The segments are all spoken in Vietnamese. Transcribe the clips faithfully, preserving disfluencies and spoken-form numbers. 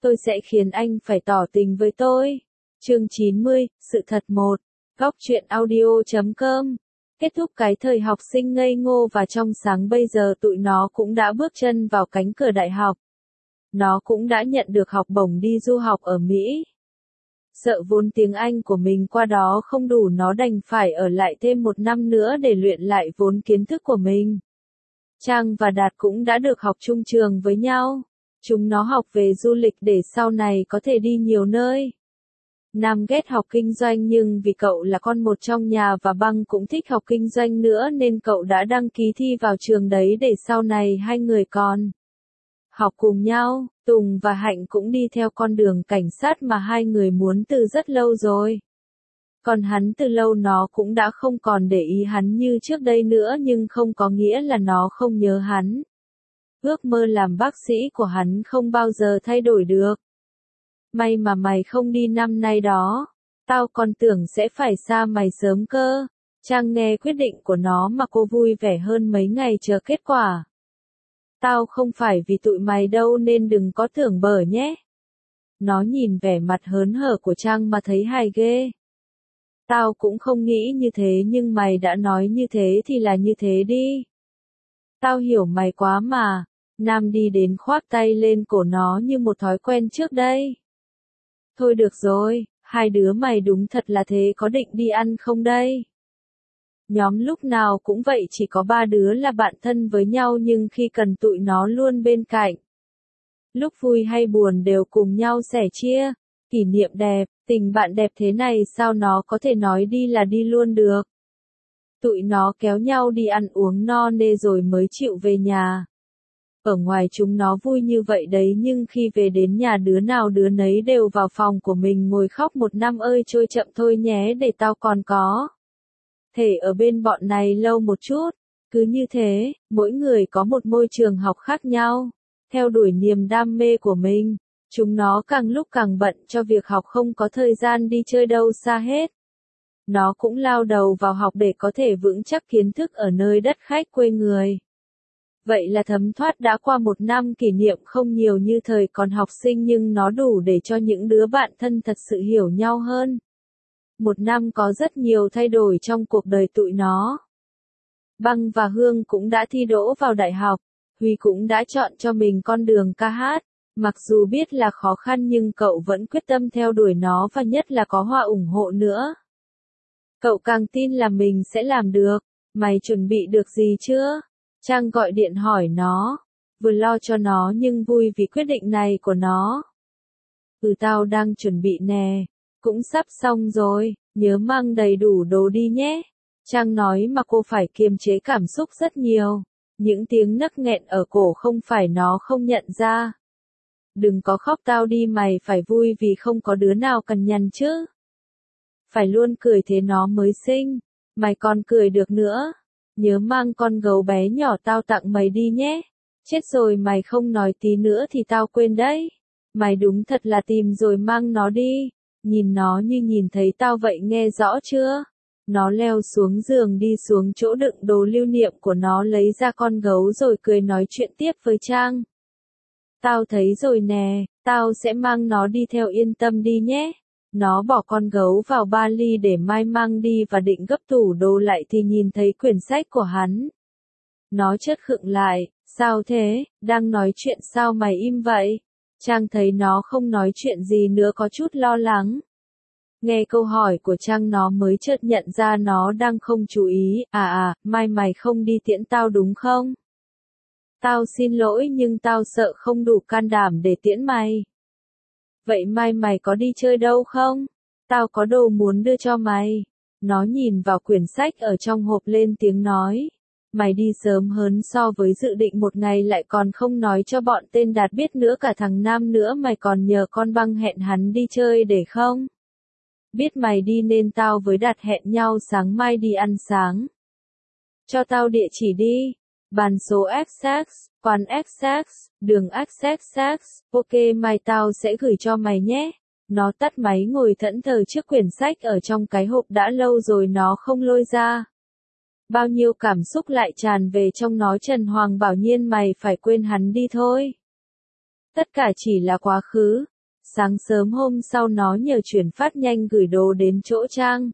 tôi sẽ khiến anh phải tỏ tình với tôi. Chương chín mươi, sự thật một. Góc truyện audio chấm com. Kết thúc cái thời học sinh ngây ngô và trong sáng bây giờ tụi nó cũng đã bước chân vào cánh cửa đại học. Nó cũng đã nhận được học bổng đi du học ở Mỹ. Sợ vốn tiếng Anh của mình qua đó không đủ nó đành phải ở lại thêm một năm nữa để luyện lại vốn kiến thức của mình. Trang và Đạt cũng đã được học chung trường với nhau. Chúng nó học về du lịch để sau này có thể đi nhiều nơi. Nam ghét học kinh doanh nhưng vì cậu là con một trong nhà và Băng cũng thích học kinh doanh nữa nên cậu đã đăng ký thi vào trường đấy để sau này hai người còn học cùng nhau. Tùng và Hạnh cũng đi theo con đường cảnh sát mà hai người muốn từ rất lâu rồi. Còn hắn từ lâu nó cũng đã không còn để ý hắn như trước đây nữa nhưng không có nghĩa là nó không nhớ hắn. Ước mơ làm bác sĩ của hắn không bao giờ thay đổi được. May mà mày không đi năm nay đó. Tao còn tưởng sẽ phải xa mày sớm cơ. Trang nghe quyết định của nó mà cô vui vẻ hơn mấy ngày chờ kết quả. Tao không phải vì tụi mày đâu nên đừng có tưởng bở nhé. Nó nhìn vẻ mặt hớn hở của Trang mà thấy hài ghê. Tao cũng không nghĩ như thế nhưng mày đã nói như thế thì là như thế đi. Tao hiểu mày quá mà. Nam đi đến khoác tay lên cổ nó như một thói quen trước đây. Thôi được rồi, hai đứa mày đúng thật là thế có định đi ăn không đây? Nhóm lúc nào cũng vậy chỉ có ba đứa là bạn thân với nhau nhưng khi cần tụi nó luôn bên cạnh. Lúc vui hay buồn đều cùng nhau sẻ chia, kỷ niệm đẹp, tình bạn đẹp thế này sao nó có thể nói đi là đi luôn được. Tụi nó kéo nhau đi ăn uống no nê rồi mới chịu về nhà. Ở ngoài chúng nó vui như vậy đấy nhưng khi về đến nhà đứa nào đứa nấy đều vào phòng của mình ngồi khóc một năm ơi trôi chậm thôi nhé để tao còn có thể ở bên bọn này lâu một chút. Cứ như thế, mỗi người có một môi trường học khác nhau, theo đuổi niềm đam mê của mình. Chúng nó càng lúc càng bận cho việc học không có thời gian đi chơi đâu xa hết. Nó cũng lao đầu vào học để có thể vững chắc kiến thức ở nơi đất khách quê người. Vậy là thấm thoát đã qua một năm kỷ niệm không nhiều như thời còn học sinh nhưng nó đủ để cho những đứa bạn thân thật sự hiểu nhau hơn. Một năm có rất nhiều thay đổi trong cuộc đời tụi nó. Băng và Hương cũng đã thi đỗ vào đại học. Huy cũng đã chọn cho mình con đường ca hát. Mặc dù biết là khó khăn nhưng cậu vẫn quyết tâm theo đuổi nó và nhất là có Hoa ủng hộ nữa. Cậu càng tin là mình sẽ làm được. Mày chuẩn bị được gì chưa? Trang gọi điện hỏi nó, vừa lo cho nó nhưng vui vì quyết định này của nó. Ừ tao đang chuẩn bị nè, cũng sắp xong rồi, nhớ mang đầy đủ đồ đi nhé. Trang nói mà cô phải kiềm chế cảm xúc rất nhiều, những tiếng nấc nghẹn ở cổ không phải nó không nhận ra. Đừng có khóc tao đi mày phải vui vì không có đứa nào cằn nhằn chứ. Phải luôn cười thế nó mới xinh, mày còn cười được nữa. Nhớ mang con gấu bé nhỏ tao tặng mày đi nhé. Chết rồi mày không nói tí nữa thì tao quên đấy. Mày đúng thật là tìm rồi mang nó đi. Nhìn nó như nhìn thấy tao vậy nghe rõ chưa? Nó leo xuống giường đi xuống chỗ đựng đồ lưu niệm của nó lấy ra con gấu rồi cười nói chuyện tiếp với Trang. Tao thấy rồi nè, tao sẽ mang nó đi theo yên tâm đi nhé. Nó bỏ con gấu vào vali để mai mang đi và định gấp tủ đồ lại thì nhìn thấy quyển sách của hắn. Nó chợt khựng lại, sao thế, đang nói chuyện sao mày im vậy? Trang thấy nó không nói chuyện gì nữa có chút lo lắng. Nghe câu hỏi của Trang nó mới chợt nhận ra nó đang không chú ý, à à, mai mày không đi tiễn tao đúng không? Tao xin lỗi nhưng tao sợ không đủ can đảm để tiễn mày. Vậy mai mày có đi chơi đâu không? Tao có đồ muốn đưa cho mày. Nó nhìn vào quyển sách ở trong hộp lên tiếng nói. Mày đi sớm hơn so với dự định một ngày lại còn không nói cho bọn tên Đạt biết nữa cả thằng Nam nữa mày còn nhờ con Băng hẹn hắn đi chơi để không? Biết mày đi nên tao với Đạt hẹn nhau sáng mai đi ăn sáng. Cho tao địa chỉ đi. Bàn số ích ích, quán ích ích, đường ích ích, ok mai tao sẽ gửi cho mày nhé. Nó tắt máy ngồi thẫn thờ trước quyển sách ở trong cái hộp đã lâu rồi nó không lôi ra. Bao nhiêu cảm xúc lại tràn về trong nó. Trần Hoàng bảo Nhiên mày phải quên hắn đi thôi. Tất cả chỉ là quá khứ, Sáng sớm hôm sau nó nhờ chuyển phát nhanh gửi đồ đến chỗ Trang.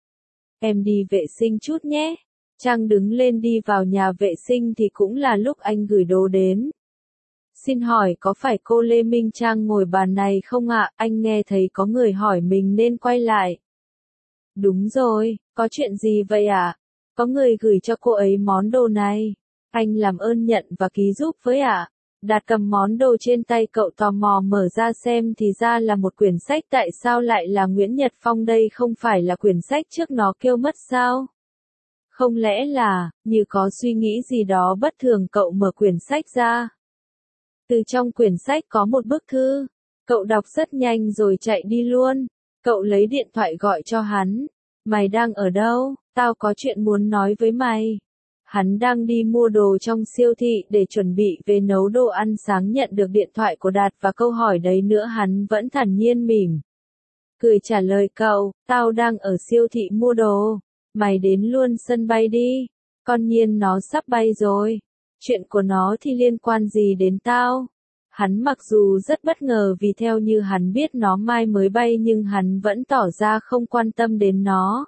Em đi vệ sinh chút nhé. Trang đứng lên đi vào nhà vệ sinh thì cũng là lúc anh gửi đồ đến. Xin hỏi có phải cô Lê Minh Trang ngồi bàn này không ạ? Anh nghe thấy có người hỏi mình nên quay lại. Đúng rồi, có chuyện gì vậy ạ? Có người gửi cho cô ấy món đồ này. Anh làm ơn nhận và ký giúp với ạ. Đạt cầm món đồ trên tay cậu tò mò mở ra xem thì ra là một quyển sách. Tại sao lại là Nguyễn Nhật Phong đây, không phải là quyển sách trước nó kêu mất sao? Không lẽ là, như có suy nghĩ gì đó bất thường, cậu mở quyển sách ra. Từ trong quyển sách có một bức thư. Cậu đọc rất nhanh rồi chạy đi luôn. Cậu lấy điện thoại gọi cho hắn. Mày đang ở đâu? Tao có chuyện muốn nói với mày. Hắn đang đi mua đồ trong siêu thị để chuẩn bị về nấu đồ ăn sáng. Nhận được điện thoại của Đạt và câu hỏi đấy nữa, hắn vẫn thản nhiên mỉm cười trả lời cậu, tao đang ở siêu thị mua đồ. Mày đến luôn sân bay đi. Con Nhiên nó sắp bay rồi. Chuyện của nó thì liên quan gì đến tao? Hắn mặc dù rất bất ngờ vì theo như hắn biết nó mai mới bay, nhưng hắn vẫn tỏ ra không quan tâm đến nó.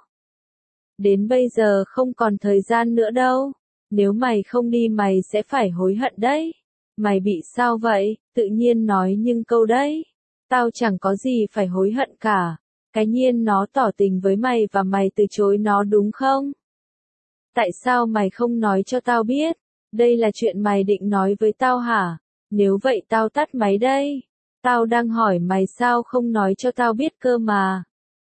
Đến bây giờ không còn thời gian nữa đâu. Nếu mày không đi mày sẽ phải hối hận đấy. Mày bị sao vậy? Tự nhiên nói nhưng câu đấy. Tao chẳng có gì phải hối hận cả. Cái Nhiên nó tỏ tình với mày và mày từ chối nó đúng không? Tại sao mày không nói cho tao biết? Đây là chuyện mày định nói với tao hả? Nếu vậy tao tắt máy đây. Tao đang hỏi mày sao không nói cho tao biết cơ mà.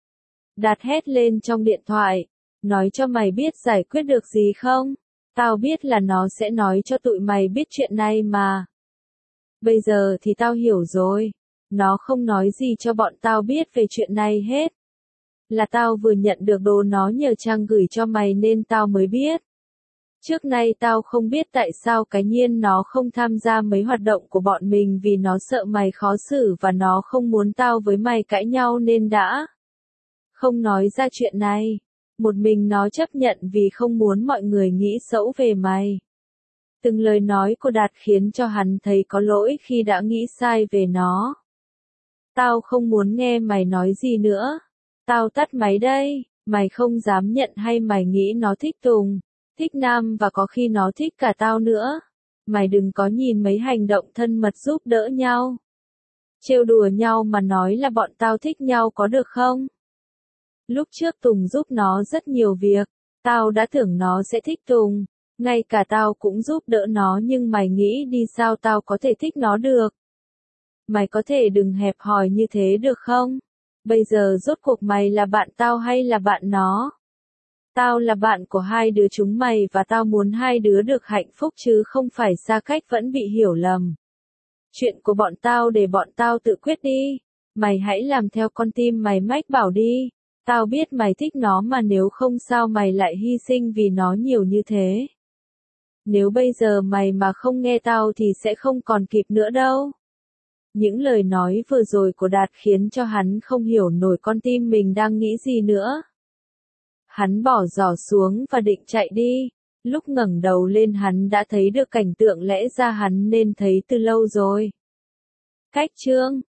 Đạt hét lên trong điện thoại. Nói cho mày biết giải quyết được gì không? Tao biết là nó sẽ nói cho tụi mày biết chuyện này mà. Bây giờ thì tao hiểu rồi. Nó không nói gì cho bọn tao biết về chuyện này hết. Là tao vừa nhận được đồ nó nhờ Trang gửi cho mày nên tao mới biết. Trước nay tao không biết tại sao cái Nhiên nó không tham gia mấy hoạt động của bọn mình vì nó sợ mày khó xử và nó không muốn tao với mày cãi nhau nên đã không nói ra chuyện này. Một mình nó chấp nhận vì không muốn mọi người nghĩ xấu về mày. Từng lời nói của Đạt khiến cho hắn thấy có lỗi khi đã nghĩ sai về nó. Tao không muốn nghe mày nói gì nữa. Tao tắt máy đây. Mày không dám nhận hay mày nghĩ nó thích Tùng, thích Nam và có khi nó thích cả tao nữa. Mày đừng có nhìn mấy hành động thân mật giúp đỡ nhau, trêu đùa nhau mà nói là bọn tao thích nhau có được không? Lúc trước Tùng giúp nó rất nhiều việc. Tao đã tưởng nó sẽ thích Tùng. Ngay cả tao cũng giúp đỡ nó, nhưng mày nghĩ đi sao tao có thể thích nó được? Mày có thể đừng hẹp hòi như thế được không? Bây giờ rốt cuộc mày là bạn tao hay là bạn nó? Tao là bạn của hai đứa chúng mày và tao muốn hai đứa được hạnh phúc chứ không phải xa cách vẫn bị hiểu lầm. Chuyện của bọn tao để bọn tao tự quyết đi. Mày hãy làm theo con tim mày mách bảo đi. Tao biết mày thích nó mà, nếu không sao mày lại hy sinh vì nó nhiều như thế. Nếu bây giờ mày mà không nghe tao thì sẽ không còn kịp nữa đâu. Những lời nói vừa rồi của Đạt khiến cho hắn không hiểu nổi con tim mình đang nghĩ gì nữa. Hắn bỏ giỏ xuống và định chạy đi. Lúc ngẩng đầu lên hắn đã thấy được cảnh tượng lẽ ra hắn nên thấy từ lâu rồi. Cách chương